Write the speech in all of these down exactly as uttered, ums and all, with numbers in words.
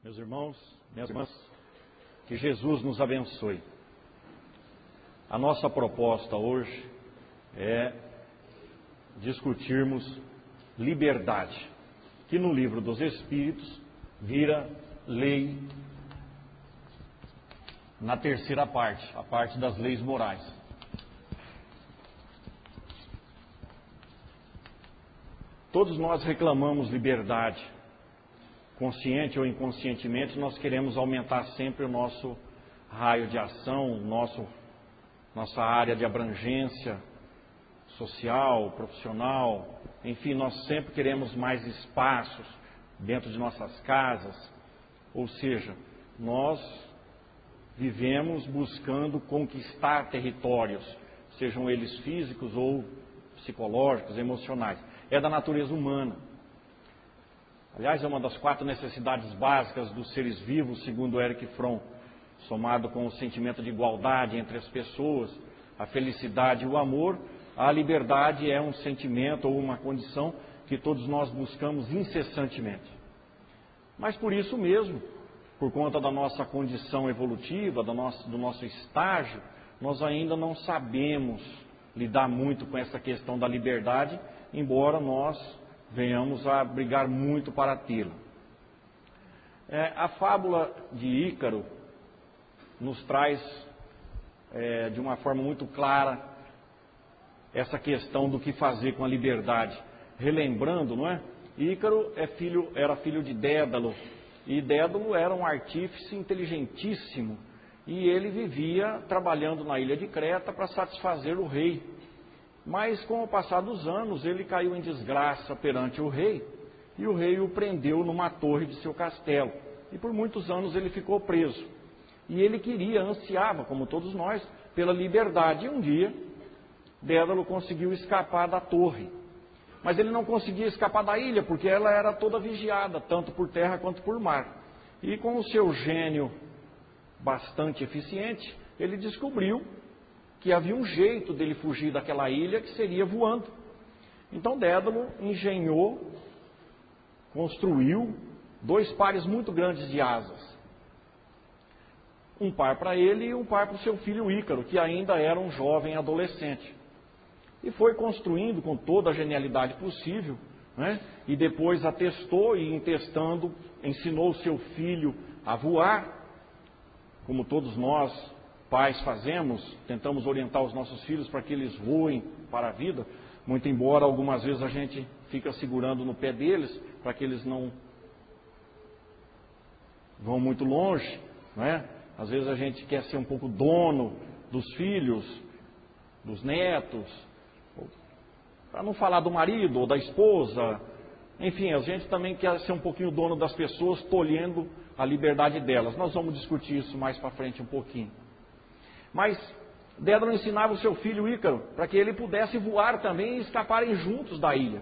Meus irmãos, minhas irmãs, que Jesus nos abençoe. A nossa proposta hoje é discutirmos liberdade, que no livro dos Espíritos vira lei na terceira parte, a parte das leis morais. Todos nós reclamamos liberdade. Consciente ou inconscientemente, nós queremos aumentar sempre o nosso raio de ação, nosso, nossa área de abrangência social, profissional, enfim, nós sempre queremos mais espaços dentro de nossas casas, ou seja, nós vivemos buscando conquistar territórios, sejam eles físicos ou psicológicos, emocionais, é da natureza humana. Aliás, é uma das quatro necessidades básicas dos seres vivos, segundo Erich Fromm, somado com o sentimento de igualdade entre as pessoas, a felicidade e o amor, a liberdade é um sentimento ou uma condição que todos nós buscamos incessantemente. Mas por isso mesmo, por conta da nossa condição evolutiva, do nosso, do nosso estágio, nós ainda não sabemos lidar muito com essa questão da liberdade, embora nós venhamos a brigar muito para tê-la. É, a fábula de Ícaro nos traz é, de uma forma muito clara essa questão do que fazer com a liberdade. Relembrando, não é? Ícaro é filho, era filho de Dédalo, e Dédalo era um artífice inteligentíssimo, e ele vivia trabalhando na ilha de Creta para satisfazer o rei. Mas com o passar dos anos, ele caiu em desgraça perante o rei, e o rei o prendeu numa torre de seu castelo. E por muitos anos ele ficou preso. E ele queria, ansiava, como todos nós, pela liberdade. E um dia, Dédalo conseguiu escapar da torre. Mas ele não conseguia escapar da ilha, porque ela era toda vigiada, tanto por terra quanto por mar. E com o seu gênio bastante eficiente, ele descobriu que havia um jeito dele fugir daquela ilha, que seria voando. Então Dédalo engenhou, construiu dois pares muito grandes de asas. Um par para ele e um par para o seu filho Ícaro, que ainda era um jovem adolescente. E foi construindo com toda a genialidade possível, né? E depois atestou e, em testando, ensinou o seu filho a voar, como todos nós pais fazemos, tentamos orientar os nossos filhos para que eles voem para a vida, muito embora algumas vezes a gente fica segurando no pé deles, para que eles não vão muito longe, não é? Às vezes a gente quer ser um pouco dono dos filhos, dos netos, para não falar do marido ou da esposa, enfim, a gente também quer ser um pouquinho dono das pessoas, tolhendo a liberdade delas. Nós vamos discutir isso mais para frente um pouquinho. Mas Dédalo ensinava o seu filho Ícaro para que ele pudesse voar também e escaparem juntos da ilha.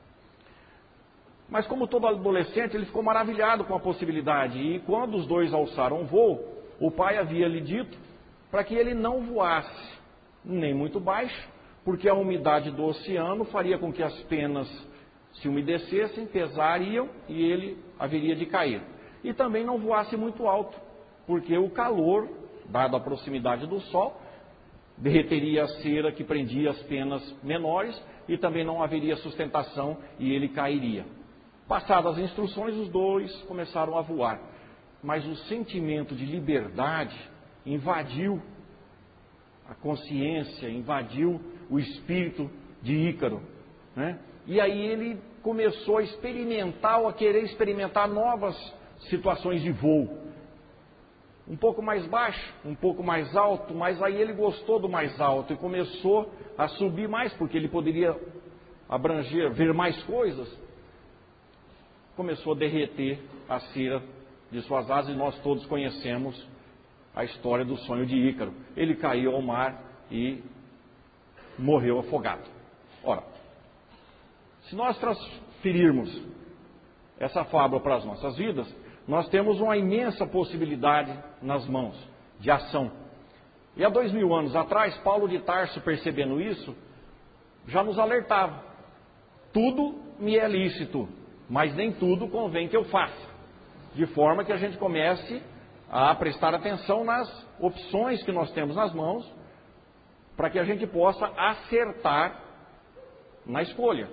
Mas como todo adolescente, ele ficou maravilhado com a possibilidade. E quando os dois alçaram voo, o pai havia lhe dito para que ele não voasse nem muito baixo, porque a umidade do oceano faria com que as penas se umedecessem, pesariam e ele haveria de cair. E também não voasse muito alto, porque o calor, dado a proximidade do sol, derreteria a cera que prendia as penas menores e também não haveria sustentação e ele cairia. Passadas as instruções, os dois começaram a voar. Mas o sentimento de liberdade invadiu a consciência, invadiu o espírito de Ícaro, né? E aí ele começou a experimentar, ou a querer experimentar novas situações de voo. Um pouco mais baixo, um pouco mais alto, mas aí ele gostou do mais alto e começou a subir mais, porque ele poderia abranger, ver mais coisas. Começou a derreter a cera de suas asas e nós todos conhecemos a história do sonho de Ícaro. Ele caiu ao mar e morreu afogado. Ora, se nós transferirmos essa fábula para as nossas vidas, nós temos uma imensa possibilidade nas mãos de ação. E há dois mil anos atrás, Paulo de Tarso, percebendo isso, já nos alertava. Tudo me é lícito, mas nem tudo convém que eu faça. de forma que a gente comece a prestar atenção nas opções que nós temos nas mãos, para que a gente possa acertar na escolha.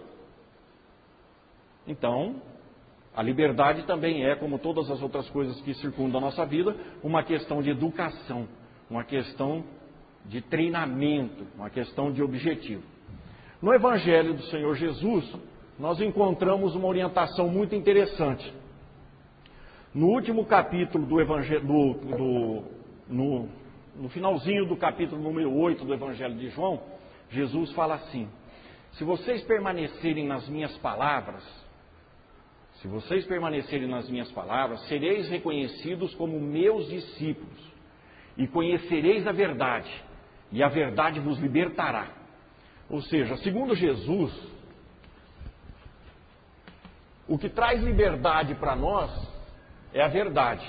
Então, a liberdade também é, como todas as outras coisas que circundam a nossa vida, uma questão de educação, uma questão de treinamento, uma questão de objetivo. No Evangelho do Senhor Jesus, nós encontramos uma orientação muito interessante. No último capítulo do Evangelho, do, do, no, no finalzinho do capítulo número oito do Evangelho de João, Jesus fala assim: se vocês permanecerem nas minhas palavras, se vocês permanecerem nas minhas palavras, sereis reconhecidos como meus discípulos, e conhecereis a verdade, e a verdade vos libertará. Ou seja, segundo Jesus, o que traz liberdade para nós é a verdade.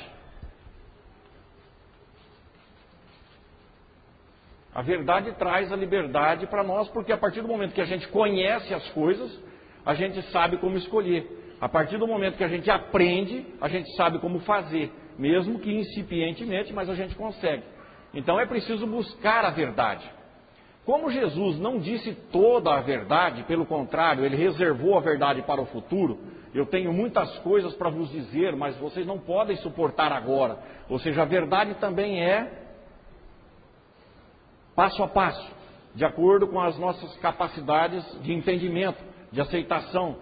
A verdade traz a liberdade para nós, porque a partir do momento que a gente conhece as coisas, a gente sabe como escolher. A partir do momento que a gente aprende, a gente sabe como fazer, mesmo que incipientemente, mas a gente consegue. Então é preciso buscar a verdade. Como Jesus não disse toda a verdade, pelo contrário, ele reservou a verdade para o futuro. Eu tenho muitas coisas para vos dizer, mas vocês não podem suportar agora. Ou seja, a verdade também é passo a passo, de acordo com as nossas capacidades de entendimento, de aceitação,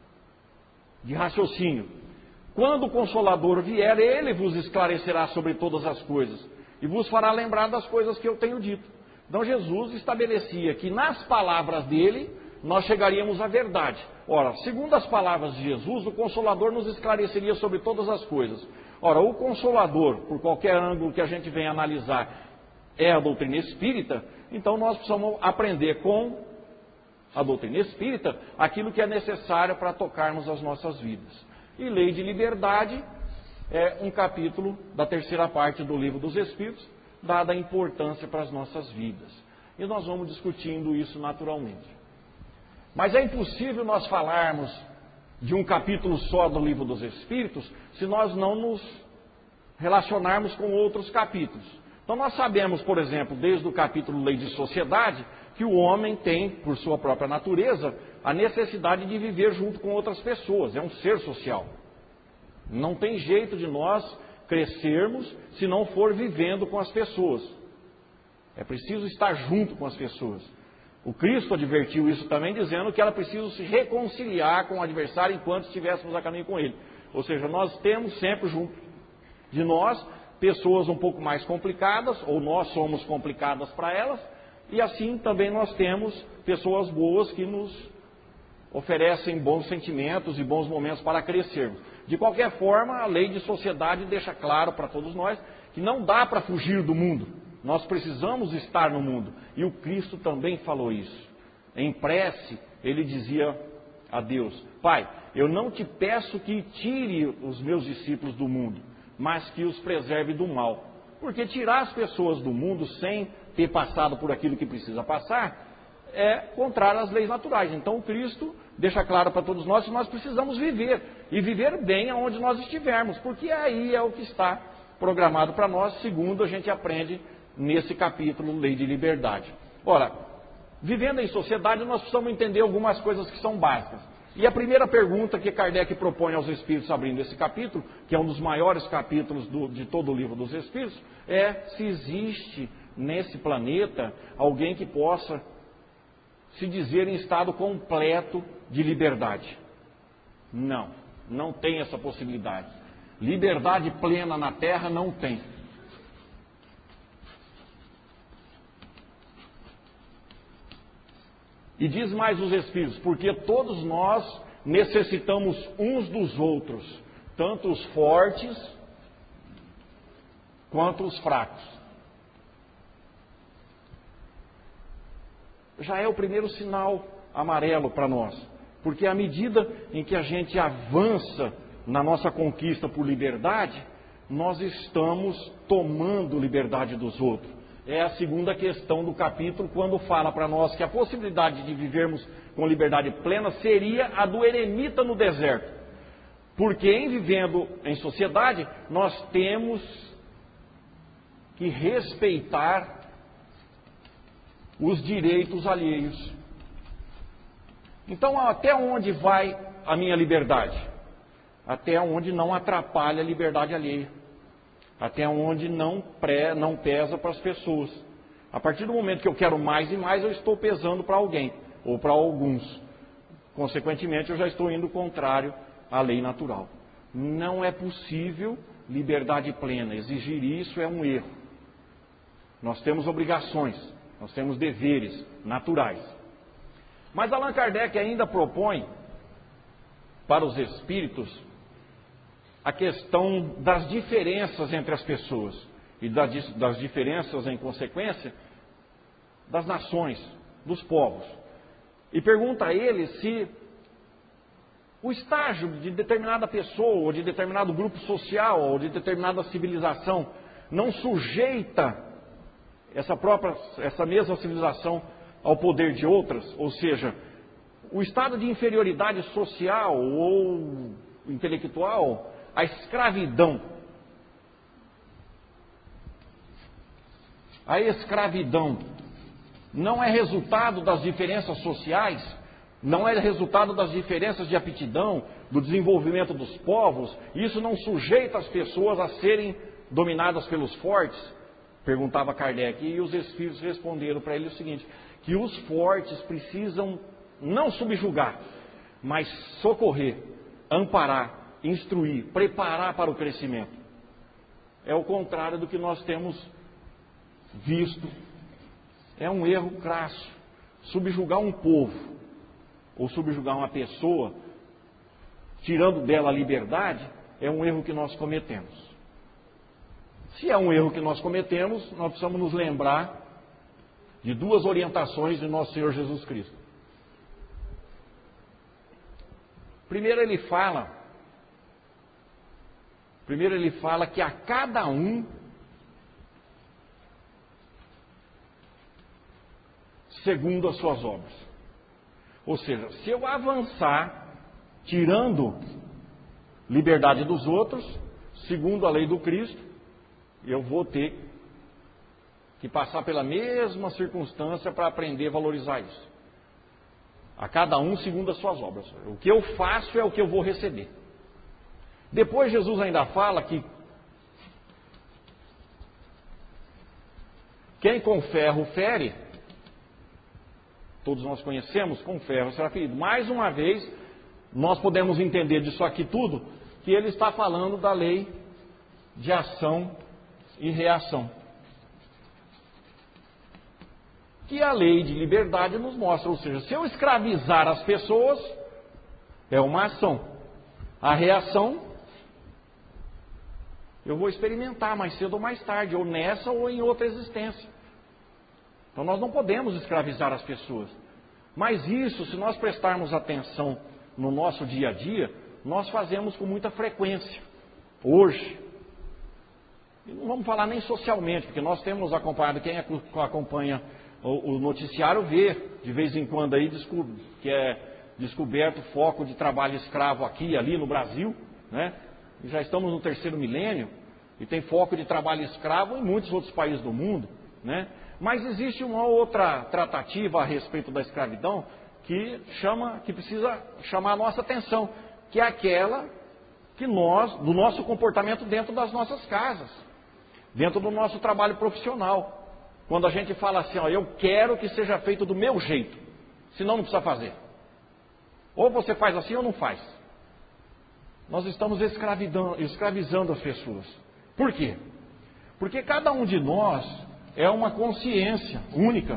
de raciocínio. Quando o Consolador vier, ele vos esclarecerá sobre todas as coisas e vos fará lembrar das coisas que eu tenho dito. Então Jesus estabelecia que nas palavras dele nós chegaríamos à verdade. Ora, segundo as palavras de Jesus, o Consolador nos esclareceria sobre todas as coisas. Ora, o Consolador, por qualquer ângulo que a gente venha analisar, é a doutrina espírita, então nós precisamos aprender com a doutrina espírita aquilo que é necessário para tocarmos as nossas vidas. E Lei de Liberdade é um capítulo da terceira parte do Livro dos Espíritos, dada a importância para as nossas vidas. E nós vamos discutindo isso naturalmente. Mas é impossível nós falarmos de um capítulo só do Livro dos Espíritos se nós não nos relacionarmos com outros capítulos. Então nós sabemos, por exemplo, desde o capítulo Lei de Sociedade, que o homem tem, por sua própria natureza, a necessidade de viver junto com outras pessoas. É um ser social. Não tem jeito de nós crescermos se não for vivendo com as pessoas. É preciso estar junto com as pessoas. O Cristo advertiu isso também, dizendo que era preciso se reconciliar com o adversário enquanto estivéssemos a caminho com ele. Ou seja, nós temos sempre junto de nós pessoas um pouco mais complicadas, ou nós somos complicadas para elas, e assim também nós temos pessoas boas que nos oferecem bons sentimentos e bons momentos para crescermos. De qualquer forma, a lei de sociedade deixa claro para todos nós que não dá para fugir do mundo. Nós precisamos estar no mundo. E o Cristo também falou isso. Em prece, ele dizia a Deus: Pai, eu não te peço que tire os meus discípulos do mundo, mas que os preserve do mal. Porque tirar as pessoas do mundo sem ter passado por aquilo que precisa passar é contrário às leis naturais. Então o Cristo deixa claro para todos nós que nós precisamos viver, e viver bem aonde nós estivermos, porque aí é o que está programado para nós, segundo a gente aprende nesse capítulo Lei de Liberdade. Ora, vivendo em sociedade, nós precisamos entender algumas coisas que são básicas. E a primeira pergunta que Kardec propõe aos Espíritos abrindo esse capítulo, que é um dos maiores capítulos do, de todo o Livro dos Espíritos, é se existe nesse planeta alguém que possa se dizer em estado completo de liberdade. Não, não tem essa possibilidade. Liberdade plena na Terra não tem. E diz mais os Espíritos, porque todos nós necessitamos uns dos outros, tanto os fortes quanto os fracos. Já é o primeiro sinal amarelo para nós, porque à medida em que a gente avança na nossa conquista por liberdade, nós estamos tomando liberdade dos outros. É a segunda questão do capítulo, quando fala para nós que a possibilidade de vivermos com liberdade plena seria a do eremita no deserto. Porque em vivendo em sociedade, nós temos que respeitar os direitos alheios. Então, até onde vai a minha liberdade? Até onde não atrapalha a liberdade alheia. Até onde não, pré, não pesa para as pessoas. A partir do momento que eu quero mais e mais, eu estou pesando para alguém, ou para alguns. Consequentemente, eu já estou indo contrário à lei natural. Não é possível liberdade plena. Exigir isso é um erro. Nós temos obrigações, nós temos deveres naturais. Mas Allan Kardec ainda propõe para os espíritos a questão das diferenças entre as pessoas e das diferenças, em consequência, das nações, dos povos. E pergunta a ele se o estágio de determinada pessoa, ou de determinado grupo social, ou de determinada civilização, não sujeita essa própria, essa mesma civilização ao poder de outras, ou seja, o estado de inferioridade social ou intelectual, a escravidão. A escravidão não é resultado das diferenças sociais, não é resultado das diferenças de aptidão, do desenvolvimento dos povos. Isso não sujeita as pessoas a serem dominadas pelos fortes? Perguntava Kardec, e os espíritos responderam para ele o seguinte, que os fortes precisam não subjugar, mas socorrer, amparar, instruir, preparar para o crescimento. É o contrário do que nós temos visto. É um erro crasso. Subjugar um povo, ou subjugar uma pessoa, tirando dela a liberdade, é um erro que nós cometemos. Se é um erro que nós cometemos, nós precisamos nos lembrar de duas orientações de nosso Senhor Jesus Cristo. Primeiro ele fala, primeiro ele fala que a cada um segundo as suas obras. Ou seja, se eu avançar, tirando liberdade dos outros, segundo a lei do Cristo, eu vou ter que passar pela mesma circunstância para aprender a valorizar isso. A cada um segundo as suas obras. O que eu faço é o que eu vou receber. Depois Jesus ainda fala que quem com ferro fere, todos nós conhecemos, com ferro será ferido. Mais uma vez, nós podemos entender disso aqui tudo, que ele está falando da lei de ação e reação. Que a lei de liberdade nos mostra, ou seja, se eu escravizar as pessoas, é uma ação. A reação, eu vou experimentar mais cedo ou mais tarde, ou nessa ou em outra existência. Então nós não podemos escravizar as pessoas. Mas isso, se nós prestarmos atenção no nosso dia a dia, nós fazemos com muita frequência. Hoje. E não vamos falar nem socialmente, porque nós temos acompanhado, quem acompanha o noticiário vê, de vez em quando aí, que é descoberto foco de trabalho escravo aqui e ali no Brasil, né? E já estamos no terceiro milênio, e tem foco de trabalho escravo em muitos outros países do mundo, né? Mas existe uma outra tratativa a respeito da escravidão que chama, que precisa chamar a nossa atenção, que é aquela que nós, do nosso comportamento dentro das nossas casas, dentro do nosso trabalho profissional. Quando a gente fala assim, ó, eu quero que seja feito do meu jeito, senão não precisa fazer. Ou você faz assim ou não faz. Nós estamos escravizando as pessoas. Por quê? Porque cada um de nós é uma consciência única.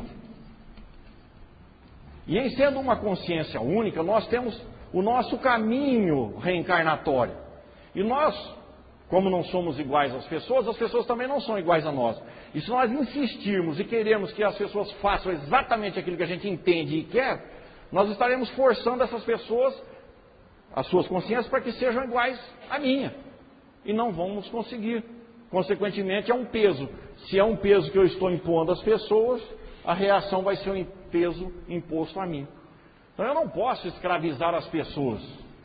E em sendo uma consciência única, nós temos o nosso caminho reencarnatório. E nós, como não somos iguais às pessoas, as pessoas também não são iguais a nós. E se nós insistirmos e queremos que as pessoas façam exatamente aquilo que a gente entende e quer, nós estaremos forçando essas pessoas, as suas consciências, para que sejam iguais à minha. E não vamos conseguir. Consequentemente, é um peso. Se é um peso que eu estou impondo às pessoas, a reação vai ser um peso imposto a mim. Então eu não posso escravizar as pessoas.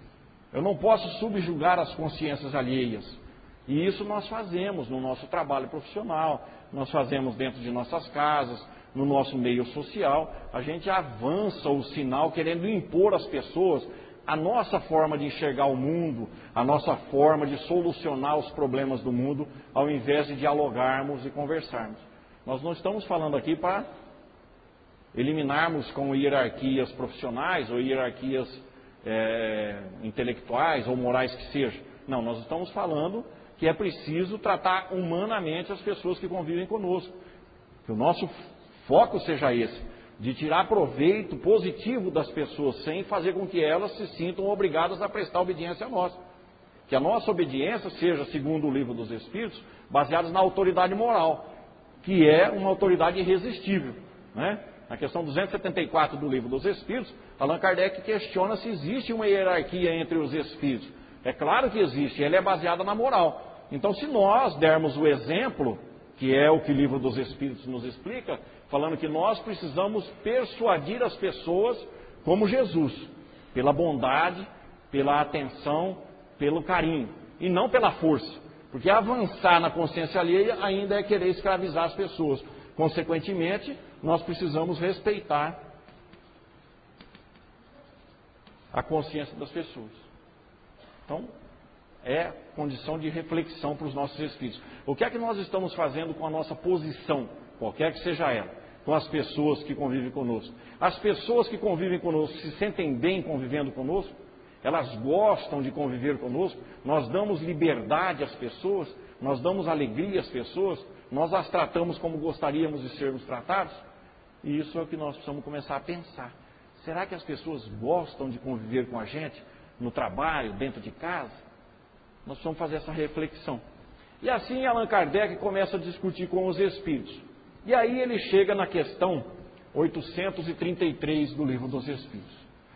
Eu não posso subjugar as consciências alheias. E isso nós fazemos no nosso trabalho profissional, nós fazemos dentro de nossas casas, no nosso meio social. A gente avança o sinal querendo impor às pessoas a nossa forma de enxergar o mundo, a nossa forma de solucionar os problemas do mundo, ao invés de dialogarmos e conversarmos. Nós não estamos falando aqui para eliminarmos com hierarquias profissionais ou hierarquias é, intelectuais ou morais que sejam. Não, nós estamos falando que é preciso tratar humanamente as pessoas que convivem conosco. Que o nosso foco seja esse, de tirar proveito positivo das pessoas, sem fazer com que elas se sintam obrigadas a prestar obediência a nós. Que a nossa obediência seja, segundo o livro dos Espíritos, baseada na autoridade moral, que é uma autoridade irresistível, né? Na questão duzentos e setenta e quatro do livro dos Espíritos, Allan Kardec questiona se existe uma hierarquia entre os Espíritos. É claro que existe, ela é baseada na moral. Então, se nós dermos o exemplo, que é o que o livro dos Espíritos nos explica, falando que nós precisamos persuadir as pessoas como Jesus, pela bondade, pela atenção, pelo carinho, e não pela força. Porque avançar na consciência alheia ainda é querer escravizar as pessoas. Consequentemente, nós precisamos respeitar a consciência das pessoas. Então, é condição de reflexão para os nossos espíritos. O que é que nós estamos fazendo com a nossa posição, qualquer que seja ela, com as pessoas que convivem conosco? As pessoas que convivem conosco se sentem bem convivendo conosco? Elas gostam de conviver conosco? Nós damos liberdade às pessoas? Nós damos alegria às pessoas? Nós as tratamos como gostaríamos de sermos tratados? E isso é o que nós precisamos começar a pensar. Será que as pessoas gostam de conviver com a gente? No trabalho, dentro de casa? Nós precisamos fazer essa reflexão. E assim Allan Kardec começa a discutir com os espíritos. E aí ele chega na questão oitocentos e trinta e três do livro dos Espíritos.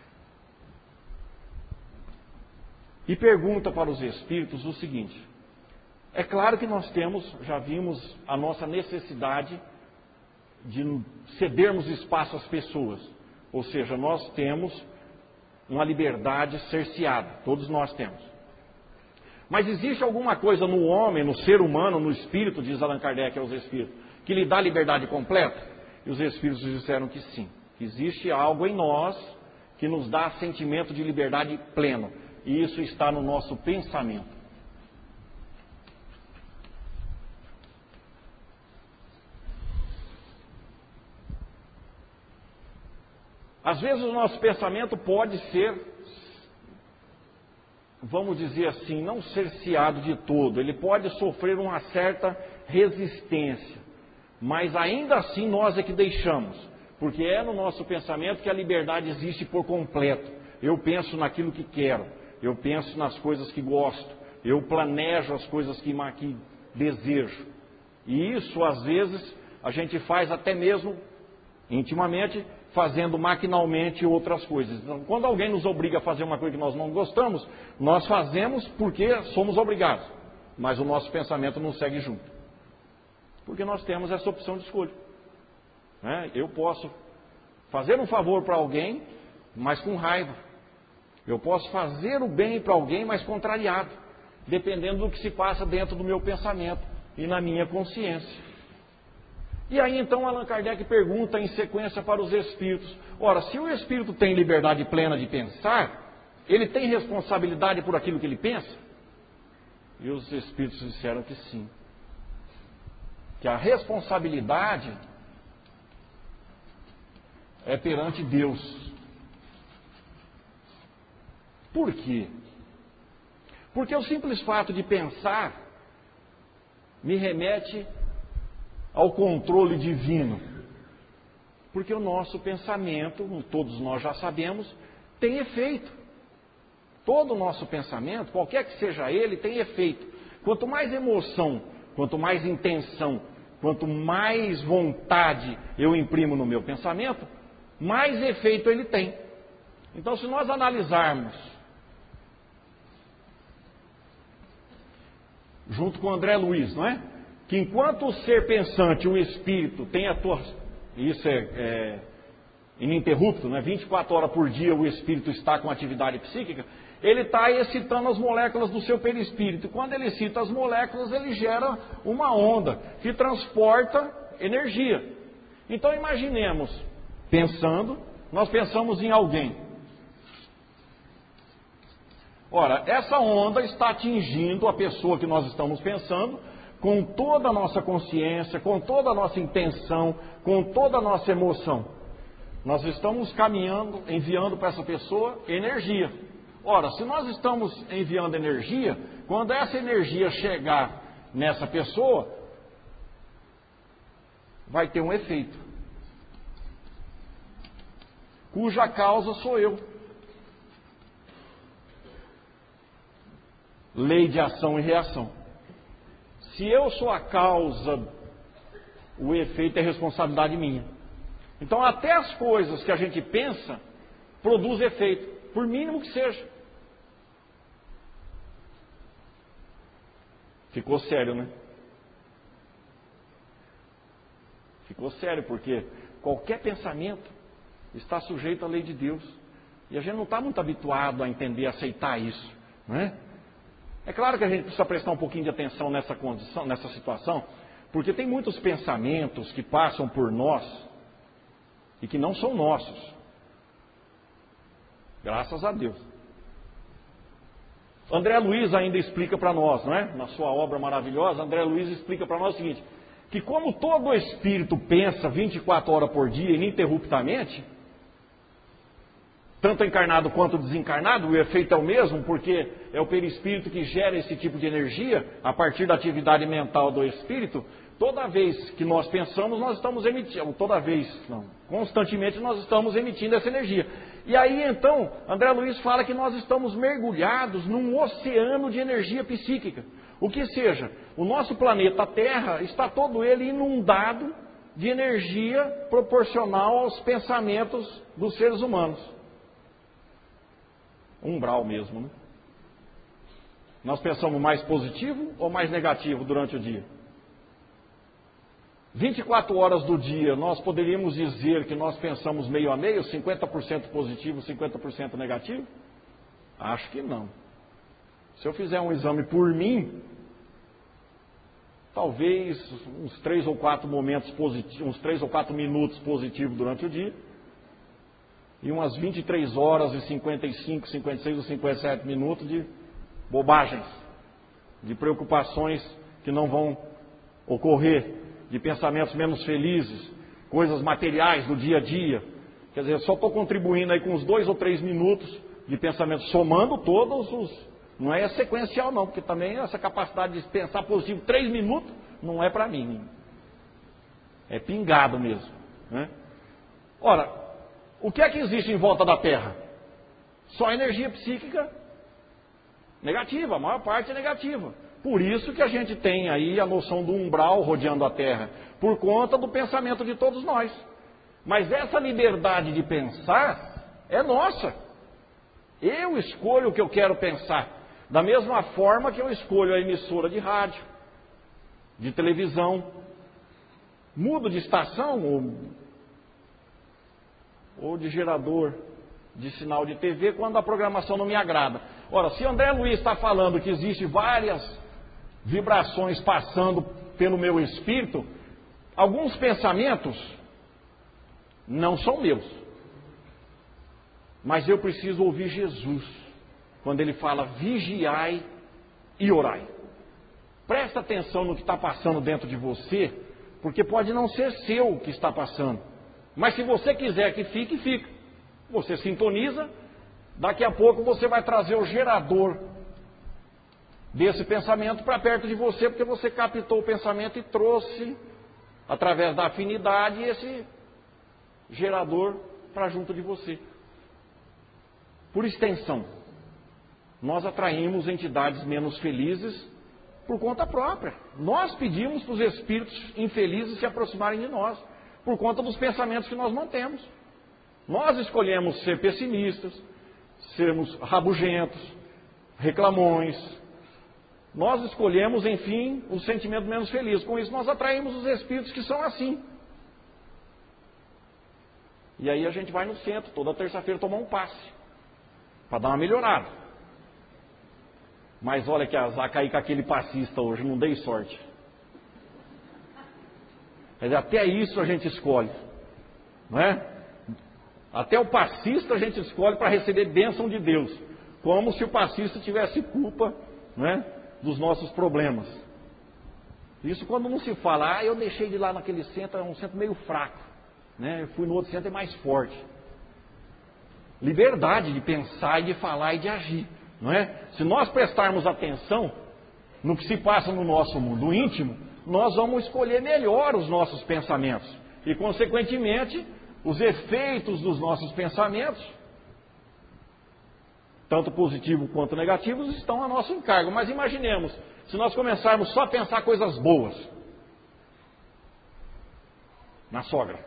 E pergunta para os espíritos o seguinte: é claro que nós temos, já vimos a nossa necessidade de cedermos espaço às pessoas. Ou seja, nós temos uma liberdade cerceada, todos nós temos. Mas existe alguma coisa no homem, no ser humano, no espírito, diz Allan Kardec aos espíritos, que lhe dá liberdade completa? E os espíritos disseram que sim, que existe algo em nós que nos dá sentimento de liberdade pleno. E isso está no nosso pensamento. Às vezes o nosso pensamento pode ser, vamos dizer assim, não cerceado de todo. Ele pode sofrer uma certa resistência. Mas ainda assim nós é que deixamos. Porque é no nosso pensamento que a liberdade existe por completo. Eu penso naquilo que quero. Eu penso nas coisas que gosto. Eu planejo as coisas que, que desejo. E isso, às vezes, a gente faz até mesmo, intimamente, fazendo maquinalmente outras coisas. Então, quando alguém nos obriga a fazer uma coisa que nós não gostamos, nós fazemos porque somos obrigados. Mas o nosso pensamento não segue junto. Porque nós temos essa opção de escolha. Né? Eu posso fazer um favor para alguém, mas com raiva. Eu posso fazer o bem para alguém, mas contrariado, dependendo do que se passa dentro do meu pensamento e na minha consciência. E aí então Allan Kardec pergunta em sequência para os espíritos: ora, se o espírito tem liberdade plena de pensar, ele tem responsabilidade por aquilo que ele pensa? E os espíritos disseram que sim. Que a responsabilidade é perante Deus. Por quê? Porque o simples fato de pensar me remete ao controle divino. Porque o nosso pensamento, todos nós já sabemos, tem efeito. Todo o nosso pensamento, qualquer que seja ele, tem efeito. Quanto mais emoção, quanto mais intenção, quanto mais vontade eu imprimo no meu pensamento, mais efeito ele tem. Então, se nós analisarmos, junto com André Luiz, não é? Que enquanto o ser pensante, o espírito, tem a tua... Isso é, é ininterrupto, né? vinte e quatro horas por dia o espírito está com atividade psíquica. ele está excitando as moléculas do seu perispírito. Quando ele excita as moléculas, ele gera uma onda que transporta energia. Então imaginemos, pensando, nós pensamos em alguém. Ora, essa onda está atingindo a pessoa que nós estamos pensando com toda a nossa consciência, com toda a nossa intenção, com toda a nossa emoção. Nós estamos caminhando, enviando para essa pessoa energia. Ora, se nós estamos enviando energia, quando essa energia chegar nessa pessoa, vai ter um efeito, cuja causa sou eu. Lei de ação e reação. Se eu sou a causa, o efeito é responsabilidade minha. Então até as coisas que a gente pensa, produz efeito, por mínimo que seja. Ficou sério, né? Ficou sério, porque qualquer pensamento está sujeito à lei de Deus. E a gente não está muito habituado a entender, a aceitar isso, não é? É claro que a gente precisa prestar um pouquinho de atenção nessa condição, nessa situação, porque tem muitos pensamentos que passam por nós e que não são nossos. Graças a Deus. André Luiz ainda explica para nós, não é? Na sua obra maravilhosa, André Luiz explica para nós o seguinte, que como todo espírito pensa vinte e quatro horas por dia, ininterruptamente, tanto encarnado quanto desencarnado, o efeito é o mesmo, porque é o perispírito que gera esse tipo de energia, a partir da atividade mental do espírito. Toda vez que nós pensamos, nós estamos emitindo, toda vez, não, constantemente nós estamos emitindo essa energia. E aí então, André Luiz fala que nós estamos mergulhados num oceano de energia psíquica. O que seja, o nosso planeta Terra está todo ele inundado de energia proporcional aos pensamentos dos seres humanos. Umbral mesmo, né? Nós pensamos mais positivo ou mais negativo durante o dia? vinte e quatro horas do dia, nós poderíamos dizer que nós pensamos meio a meio, cinquenta por cento positivo, cinquenta por cento negativo? Acho que não. Se eu fizer um exame por mim, talvez uns três ou quatro momentos positivos, uns três ou quatro minutos positivos durante o dia, e umas vinte e três horas e cinquenta e cinco, cinquenta e seis ou cinquenta e sete minutos de bobagens, de preocupações que não vão ocorrer, de pensamentos menos felizes, coisas materiais do dia a dia. Quer dizer, só estou contribuindo aí com uns dois ou três minutos de pensamento, somando todos os... Não é sequencial não, porque também essa capacidade de pensar positivo três minutos não é para mim. É pingado mesmo, né? Ora, o que é que existe em volta da Terra? Só energia psíquica negativa, a maior parte é negativa. Por isso que a gente tem aí a noção do umbral rodeando a Terra, por conta do pensamento de todos nós. Mas essa liberdade de pensar é nossa. Eu escolho o que eu quero pensar, da mesma forma que eu escolho a emissora de rádio, de televisão. Mudo de estação ou, ou de gerador de sinal de T V quando a programação não me agrada. Ora, se André Luiz está falando que existem várias vibrações passando pelo meu espírito, alguns pensamentos não são meus. Mas eu preciso ouvir Jesus, quando ele fala vigiai e orai. Presta atenção no que está passando dentro de você, porque pode não ser seu o que está passando. Mas se você quiser que fique, fica. Você sintoniza, daqui a pouco você vai trazer o gerador desse pensamento para perto de você, porque você captou o pensamento e trouxe, através da afinidade, esse gerador para junto de você. Por extensão, nós atraímos entidades menos felizes por conta própria. Nós pedimos para os espíritos infelizes se aproximarem de nós, por conta dos pensamentos que nós mantemos. Nós escolhemos ser pessimistas, sermos rabugentos, reclamões. Nós escolhemos, enfim, o sentimento menos feliz. Com isso nós atraímos os espíritos que são assim. E aí a gente vai no centro, toda terça-feira, tomar um passe, para dar uma melhorada. Mas olha que azar, cair com aquele passista hoje, não dei sorte. Quer dizer, até isso a gente escolhe, não é? Até o passista a gente escolhe para receber bênção de Deus, como se o passista tivesse culpa, não é, dos nossos problemas. Isso quando não se fala, ah, eu deixei de ir lá naquele centro, é um centro meio fraco, né? Eu fui no outro centro, é mais forte. Liberdade de pensar e de falar e de agir, não é? Se nós prestarmos atenção no que se passa no nosso mundo íntimo, nós vamos escolher melhor os nossos pensamentos e, consequentemente, os efeitos dos nossos pensamentos, tanto positivos quanto negativos, estão a nosso encargo. Mas imaginemos, se nós começarmos só a pensar coisas boas na sogra.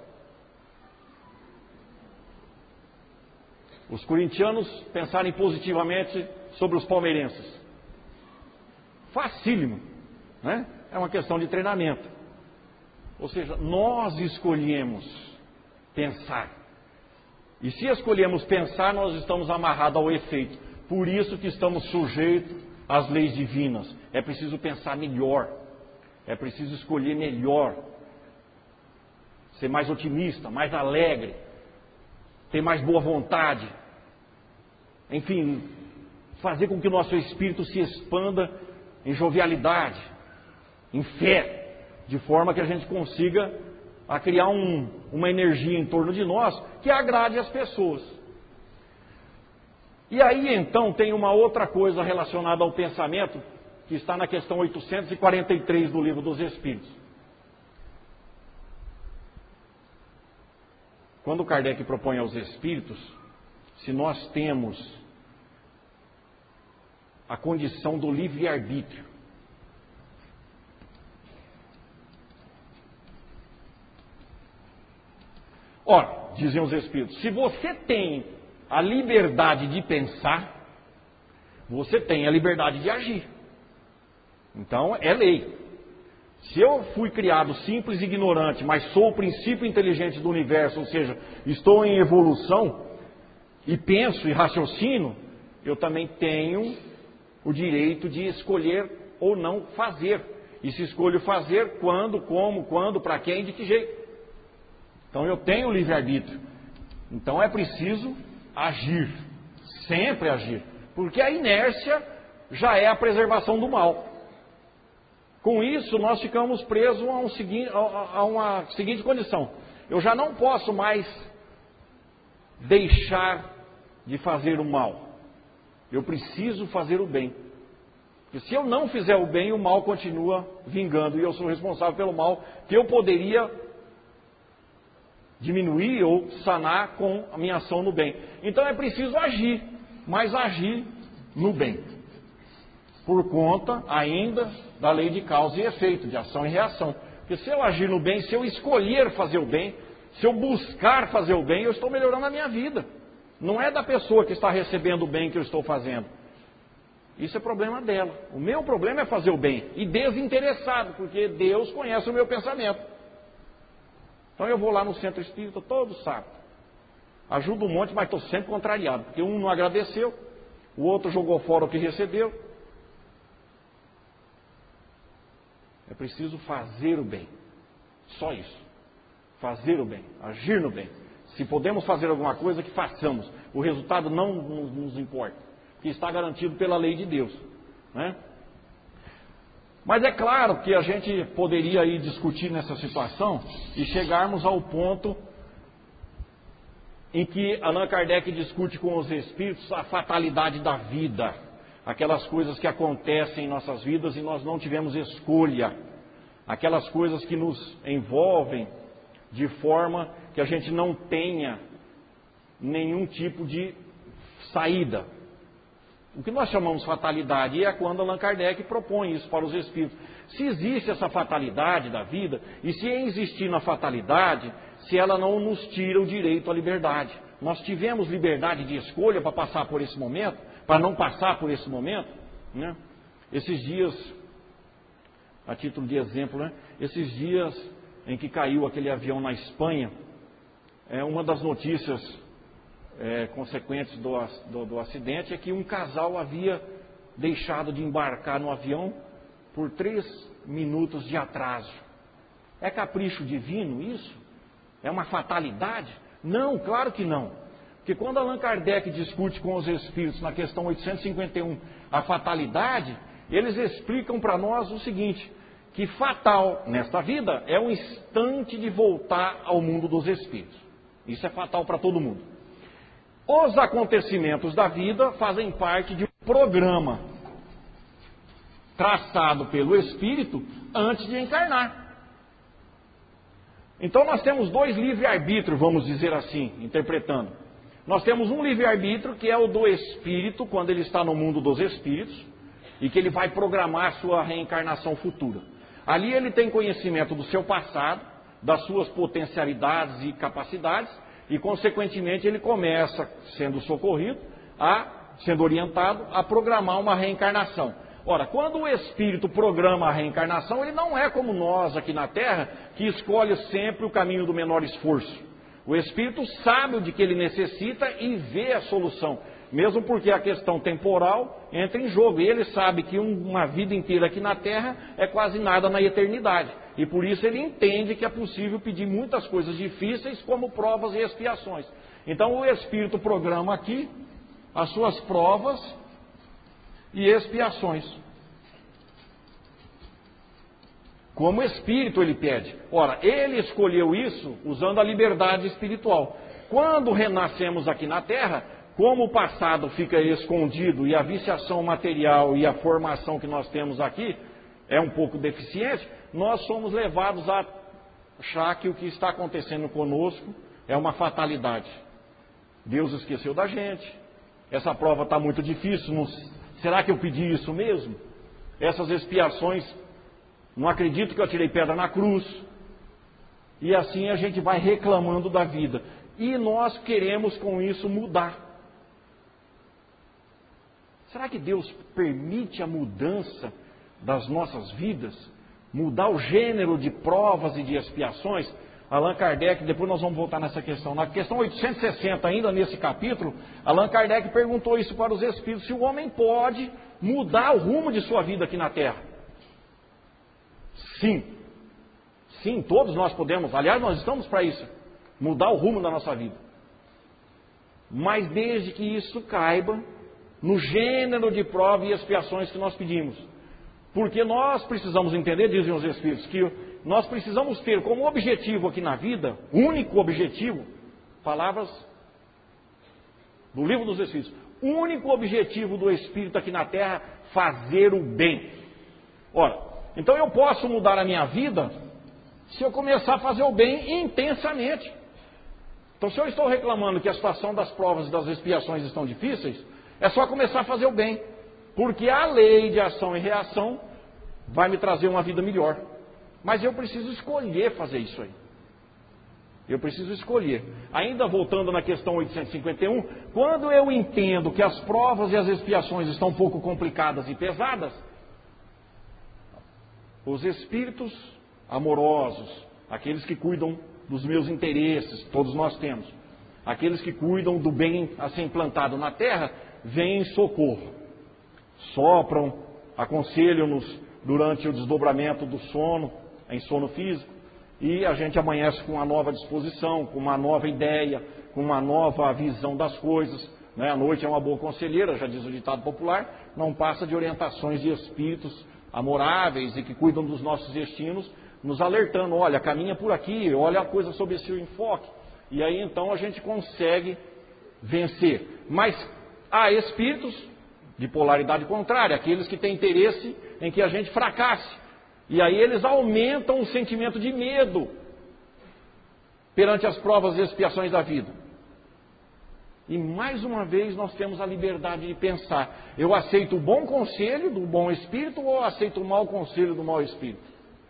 Os corintianos pensarem positivamente sobre os palmeirenses. Facílimo, né? É uma questão de treinamento. Ou seja, nós escolhemos pensar. E se escolhemos pensar, nós estamos amarrados ao efeito. Por isso que estamos sujeitos às leis divinas. É preciso pensar melhor. É preciso escolher melhor. Ser mais otimista, mais alegre. Ter mais boa vontade. Enfim, fazer com que o nosso espírito se expanda em jovialidade, em fé, de forma que a gente consiga a criar um, uma energia em torno de nós que agrade as pessoas. E aí então tem uma outra coisa relacionada ao pensamento, que está na questão oitocentos e quarenta e três do Livro dos Espíritos. Quando Kardec propõe aos espíritos, se nós temos a condição do livre-arbítrio, ora, dizem os espíritos, se você tem a liberdade de pensar, você tem a liberdade de agir. Então, é lei. Se eu fui criado simples e ignorante, mas sou o princípio inteligente do universo, ou seja, estou em evolução, e penso e raciocino, eu também tenho o direito de escolher ou não fazer. E se escolho fazer, quando, como, quando, para quem, de que jeito. Então eu tenho livre-arbítrio. Então é preciso agir, sempre agir, porque a inércia já é a preservação do mal. Com isso nós ficamos presos a, um segui- a uma seguinte condição: eu já não posso mais deixar de fazer o mal, eu preciso fazer o bem. Porque se eu não fizer o bem, o mal continua vingando, e eu sou responsável pelo mal que eu poderia diminuir ou sanar com a minha ação no bem. Então é preciso agir, mas agir no bem, por conta ainda da lei de causa e efeito, de ação e reação. Porque se eu agir no bem, se eu escolher fazer o bem, se eu buscar fazer o bem, eu estou melhorando a minha vida. Não é da pessoa que está recebendo o bem que eu estou fazendo. Isso é problema dela. O meu problema é fazer o bem, e desinteressado, porque Deus conhece o meu pensamento. Então eu vou lá no centro espírita todo sábado. Ajudo um monte, mas estou sempre contrariado, porque um não agradeceu, o outro jogou fora o que recebeu. É preciso fazer o bem. Só isso. Fazer o bem, agir no bem. Se podemos fazer alguma coisa, que façamos. O resultado não nos importa, que está garantido pela lei de Deus, né? Mas é claro que a gente poderia aí discutir nessa situação e chegarmos ao ponto em que Allan Kardec discute com os espíritos a fatalidade da vida, aquelas coisas que acontecem em nossas vidas e nós não tivemos escolha, aquelas coisas que nos envolvem de forma que a gente não tenha nenhum tipo de saída. O que nós chamamos fatalidade é quando Allan Kardec propõe isso para os espíritos. Se existe essa fatalidade da vida, e se existir na fatalidade, se ela não nos tira o direito à liberdade. Nós tivemos liberdade de escolha para passar por esse momento, para não passar por esse momento, né? Esses dias, a título de exemplo, né? Esses dias em que caiu aquele avião na Espanha, é, uma das notícias É, consequentes do, do, do acidente é que um casal havia deixado de embarcar no avião por três minutos de atraso. É capricho divino isso? É uma fatalidade? Não, claro que não. Porque quando Allan Kardec discute com os espíritos na questão oitocentos e cinquenta e um a fatalidade, eles explicam para nós o seguinte, que fatal nesta vida é um instante de voltar ao mundo dos espíritos. Isso é fatal para todo mundo. Os acontecimentos da vida fazem parte de um programa traçado pelo espírito antes de encarnar. Então nós temos dois livre-arbítrios, vamos dizer assim, interpretando. Nós temos um livre-arbítrio que é o do espírito, quando ele está no mundo dos espíritos, e que ele vai programar a sua reencarnação futura. Ali ele tem conhecimento do seu passado, das suas potencialidades e capacidades, e consequentemente ele começa, sendo socorrido, a, sendo orientado, a programar uma reencarnação. Ora, quando o espírito programa a reencarnação, ele não é como nós aqui na Terra, que escolhe sempre o caminho do menor esforço. O espírito sabe o de que ele necessita e vê a solução, mesmo porque a questão temporal entra em jogo. E ele sabe que uma vida inteira aqui na Terra é quase nada na eternidade. E por isso ele entende que é possível pedir muitas coisas difíceis, como provas e expiações. Então o espírito programa aqui as suas provas e expiações. Como espírito ele pede. Ora, ele escolheu isso usando a liberdade espiritual. Quando renascemos aqui na Terra, como o passado fica escondido e a viciação material e a formação que nós temos aqui é um pouco deficiente, nós somos levados a achar que o que está acontecendo conosco é uma fatalidade. Deus esqueceu da gente, essa prova está muito difícil, não, será que eu pedi isso mesmo? Essas expiações, não acredito que eu tirei pedra na cruz. E assim a gente vai reclamando da vida. E nós queremos com isso mudar. Será que Deus permite a mudança das nossas vidas? Mudar o gênero de provas e de expiações? Allan Kardec, depois nós vamos voltar nessa questão. Na questão oitocentos e sessenta, ainda nesse capítulo, Allan Kardec perguntou isso para os espíritos, se o homem pode mudar o rumo de sua vida aqui na Terra. Sim. Sim, todos nós podemos. Aliás, nós estamos para isso. Mudar o rumo da nossa vida. Mas desde que isso caiba no gênero de prova e expiações que nós pedimos. Porque nós precisamos entender, dizem os Espíritos, que nós precisamos ter como objetivo aqui na vida, único objetivo, palavras do Livro dos Espíritos, único objetivo do Espírito aqui na Terra, fazer o bem. Ora, então eu posso mudar a minha vida se eu começar a fazer o bem intensamente. Então se eu estou reclamando que a situação das provas e das expiações estão difíceis, é só começar a fazer o bem. Porque a lei de ação e reação vai me trazer uma vida melhor. Mas eu preciso escolher fazer isso aí. Eu preciso escolher. Ainda voltando na questão oitocentos e cinquenta e um, quando eu entendo que as provas e as expiações estão um pouco complicadas e pesadas, os espíritos amorosos, aqueles que cuidam dos meus interesses, todos nós temos, aqueles que cuidam do bem a ser implantado na terra, vêm em socorro, sopram, aconselham-nos durante o desdobramento do sono, em sono físico, e a gente amanhece com uma nova disposição, com uma nova ideia, com uma nova visão das coisas, né? A noite é uma boa conselheira, já diz o ditado popular, não passa de orientações de espíritos amoráveis e que cuidam dos nossos destinos, nos alertando, olha, caminha por aqui, olha a coisa sob esse enfoque. E aí então a gente consegue vencer. Mas há espíritos de polaridade contrária, aqueles que têm interesse em que a gente fracasse. E aí eles aumentam o sentimento de medo perante as provas e expiações da vida. E mais uma vez nós temos a liberdade de pensar, eu aceito o bom conselho do bom espírito ou aceito o mau conselho do mau espírito?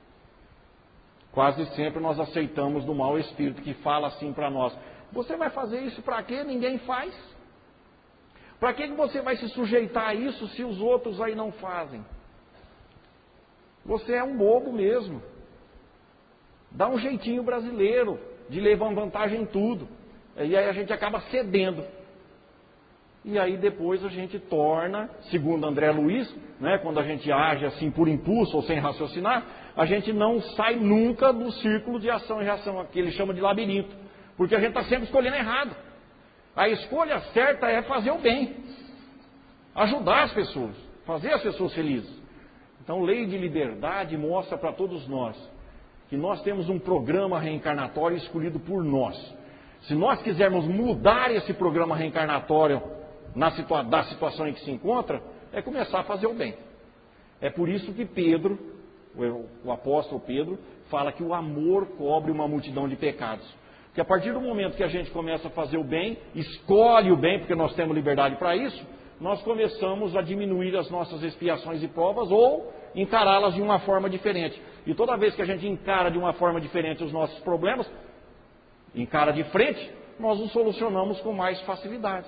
Quase sempre nós aceitamos do mau espírito que fala assim para nós, você vai fazer isso para quê? Ninguém faz. Para que você vai se sujeitar a isso se os outros aí não fazem? Você é um bobo mesmo. Dá um jeitinho brasileiro de levar vantagem em tudo. E aí a gente acaba cedendo. E aí depois a gente torna, segundo André Luiz, né, quando a gente age assim por impulso ou sem raciocinar, a gente não sai nunca do círculo de ação e reação, que ele chama de labirinto. Porque a gente está sempre escolhendo errado. A escolha certa é fazer o bem. Ajudar as pessoas. Fazer as pessoas felizes. Então, lei de liberdade mostra para todos nós que nós temos um programa reencarnatório escolhido por nós. Se nós quisermos mudar esse programa reencarnatório na situa- da situação em que se encontra, é começar a fazer o bem. É por isso que Pedro, o, o apóstolo Pedro, fala que o amor cobre uma multidão de pecados. Porque a partir do momento que a gente começa a fazer o bem, escolhe o bem, porque nós temos liberdade para isso, nós começamos a diminuir as nossas expiações e provas ou encará-las de uma forma diferente. E toda vez que a gente encara de uma forma diferente os nossos problemas, encara de frente, nós os solucionamos com mais facilidade.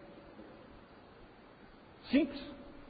Simples.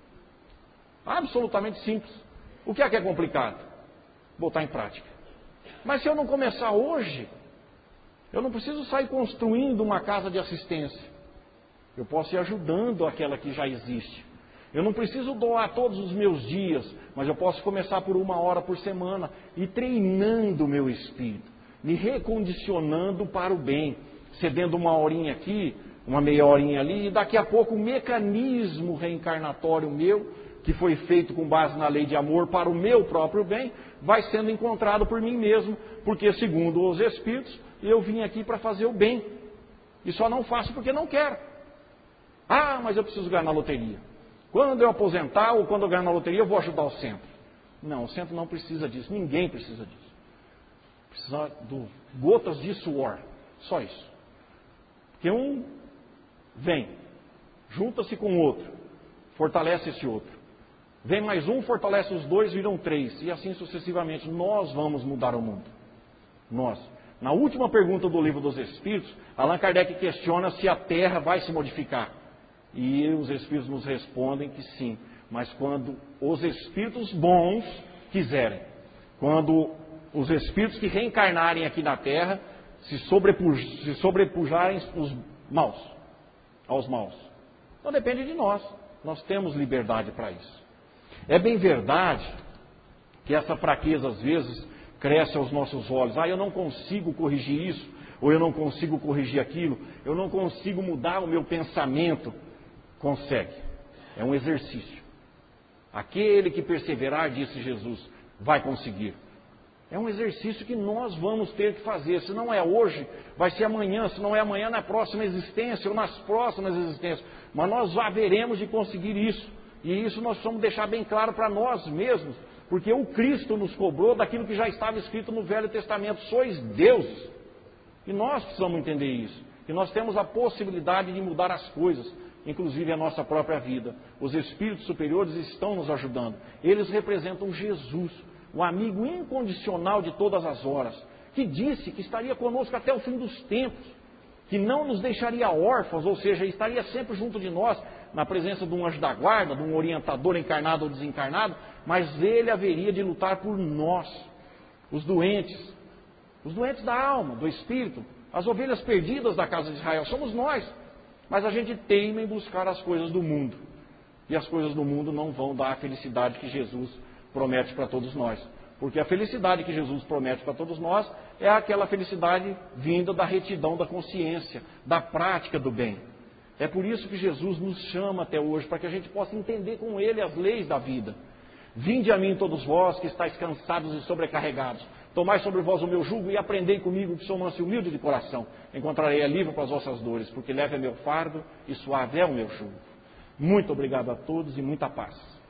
Absolutamente simples. O que é que é complicado? Botar em prática. Mas se eu não começar hoje, eu não preciso sair construindo uma casa de assistência. Eu posso ir ajudando aquela que já existe. Eu não preciso doar todos os meus dias, mas eu posso começar por uma hora por semana e treinando o meu espírito, me recondicionando para o bem, cedendo uma horinha aqui, uma meia horinha ali, e daqui a pouco o mecanismo reencarnatório meu, que foi feito com base na lei de amor para o meu próprio bem, vai sendo encontrado por mim mesmo, porque segundo os Espíritos, eu vim aqui para fazer o bem, e só não faço porque não quero. Ah, mas eu preciso ganhar na loteria. Quando eu aposentar ou quando eu ganhar na loteria, eu vou ajudar o centro. Não, o centro não precisa disso, ninguém precisa disso. Precisa de gotas de suor, só isso. Porque um vem, junta-se com o outro, fortalece esse outro. Vem mais um, fortalece os dois, viram três, e assim sucessivamente. Nós vamos mudar o mundo. Nós. Na última pergunta do Livro dos Espíritos, Allan Kardec questiona se a Terra vai se modificar. E os Espíritos nos respondem que sim, mas quando os Espíritos bons quiserem, quando os Espíritos que reencarnarem aqui na Terra se, sobrepuj, se sobrepujarem os maus, aos maus. Então depende de nós, nós temos liberdade para isso. É bem verdade que essa fraqueza às vezes cresce aos nossos olhos. Ah, eu não consigo corrigir isso, ou eu não consigo corrigir aquilo, eu não consigo mudar o meu pensamento. Consegue. É um exercício. Aquele que perseverar, disse Jesus, vai conseguir. É um exercício que nós vamos ter que fazer. Se não é hoje, vai ser amanhã. Se não é amanhã, na próxima existência ou nas próximas existências. Mas nós haveremos de conseguir isso. E isso nós precisamos deixar bem claro para nós mesmos. Porque o Cristo nos cobrou daquilo que já estava escrito no Velho Testamento. Sois deuses. E nós precisamos entender isso. Que nós temos a possibilidade de mudar as coisas. Inclusive a nossa própria vida. Os espíritos superiores estão nos ajudando. Eles representam Jesus, o amigo incondicional de todas as horas, que disse que estaria conosco até o fim dos tempos, que não nos deixaria órfãos, ou seja, estaria sempre junto de nós, na presença de um anjo da guarda, de um orientador encarnado ou desencarnado, mas ele haveria de lutar por nós, os doentes, os doentes da alma, do espírito, as ovelhas perdidas da casa de Israel, somos nós. Mas a gente teima em buscar as coisas do mundo. E as coisas do mundo não vão dar a felicidade que Jesus promete para todos nós. Porque a felicidade que Jesus promete para todos nós é aquela felicidade vinda da retidão da consciência, da prática do bem. É por isso que Jesus nos chama até hoje, para que a gente possa entender com Ele as leis da vida. Vinde a mim todos vós que estáis cansados e sobrecarregados. Tomai sobre vós o meu jugo e aprendei comigo, que sou manso e humilde de coração. Encontrarei alívio para as vossas dores, porque leve é meu fardo e suave é o meu jugo. Muito obrigado a todos e muita paz.